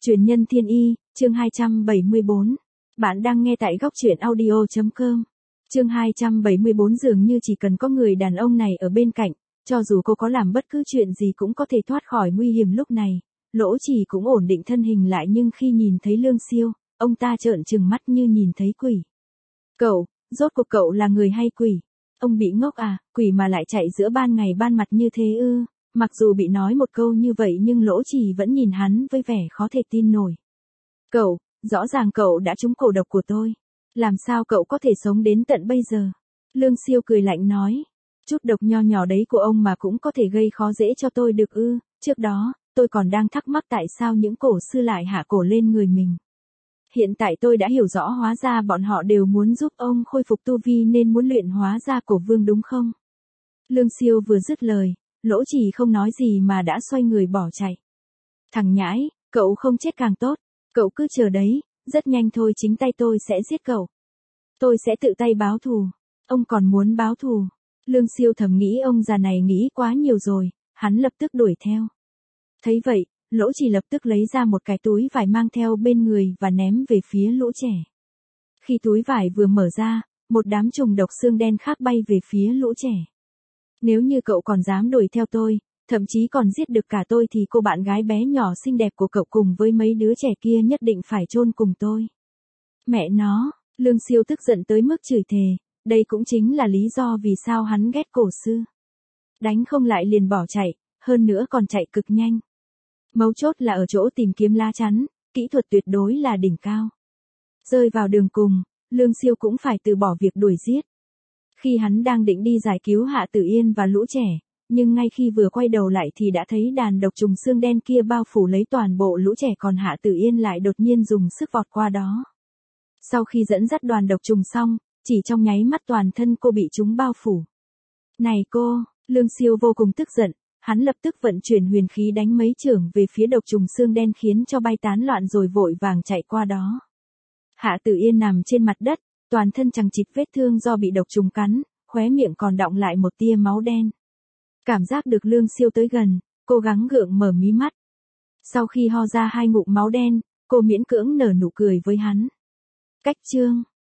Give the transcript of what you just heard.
Truyền nhân thiên y, chương 274. Bạn đang nghe tại góc truyện audio.com. Chương 274 dường như chỉ cần có người đàn ông này ở bên cạnh, cho dù cô có làm bất cứ chuyện gì cũng có thể thoát khỏi nguy hiểm lúc này. Lỗ Chỉ cũng ổn định thân hình lại nhưng khi nhìn thấy Lương Siêu, ông ta trợn trừng mắt như nhìn thấy quỷ. Cậu, rốt cuộc cậu là người hay quỷ? Ông bị ngốc à, quỷ mà lại chạy giữa ban ngày ban mặt như thế ư? Mặc dù bị nói một câu như vậy nhưng Lỗ Chỉ vẫn nhìn hắn với vẻ khó thể tin nổi. Cậu, rõ ràng cậu đã trúng cổ độc của tôi. Làm sao cậu có thể sống đến tận bây giờ? Lương Siêu cười lạnh nói. Chút độc nho nhỏ đấy của ông mà cũng có thể gây khó dễ cho tôi được ư? Trước đó, tôi còn đang thắc mắc tại sao những cổ sư lại hạ cổ lên người mình. Hiện tại tôi đã hiểu rõ hóa ra bọn họ đều muốn giúp ông khôi phục tu vi nên muốn luyện hóa ra cổ vương đúng không? Lương Siêu vừa dứt lời, Lỗ Chỉ không nói gì mà đã xoay người bỏ chạy. Thằng nhãi, cậu không chết càng tốt, cậu cứ chờ đấy, rất nhanh thôi chính tay tôi sẽ giết cậu. Tôi sẽ tự tay báo thù. Ông còn muốn báo thù? Lương Siêu thầm nghĩ ông già này nghĩ quá nhiều rồi, hắn lập tức đuổi theo. Thấy vậy, Lỗ Chỉ lập tức lấy ra một cái túi vải mang theo bên người và ném về phía lũ trẻ. Khi túi vải vừa mở ra, một đám trùng độc xương đen khác bay về phía lũ trẻ. Nếu như cậu còn dám đuổi theo tôi, thậm chí còn giết được cả tôi thì cô bạn gái bé nhỏ xinh đẹp của cậu cùng với mấy đứa trẻ kia nhất định phải chôn cùng tôi. Mẹ nó, Lương Siêu tức giận tới mức chửi thề, đây cũng chính là lý do vì sao hắn ghét cổ sư. Đánh không lại liền bỏ chạy, hơn nữa còn chạy cực nhanh. Mấu chốt là ở chỗ tìm kiếm lá chắn, kỹ thuật tuyệt đối là đỉnh cao. Rơi vào đường cùng, Lương Siêu cũng phải từ bỏ việc đuổi giết. Khi hắn đang định đi giải cứu Hạ Tử Yên và lũ trẻ, nhưng ngay khi vừa quay đầu lại thì đã thấy đàn độc trùng xương đen kia bao phủ lấy toàn bộ lũ trẻ còn Hạ Tử Yên lại đột nhiên dùng sức vọt qua đó. Sau khi dẫn dắt đoàn độc trùng xong, chỉ trong nháy mắt toàn thân cô bị chúng bao phủ. Này cô, Lương Siêu vô cùng tức giận, hắn lập tức vận chuyển huyền khí đánh mấy chưởng về phía độc trùng xương đen khiến cho bay tán loạn rồi vội vàng chạy qua đó. Hạ Tử Yên nằm trên mặt đất, toàn thân chằng chịt vết thương do bị độc trùng cắn, khóe miệng còn đọng lại một tia máu đen. Cảm giác được Lương Siêu tới gần, cô gắng gượng mở mí mắt. Sau khi ho ra 2 ngụm máu đen, cô miễn cưỡng nở nụ cười với hắn. Cách chương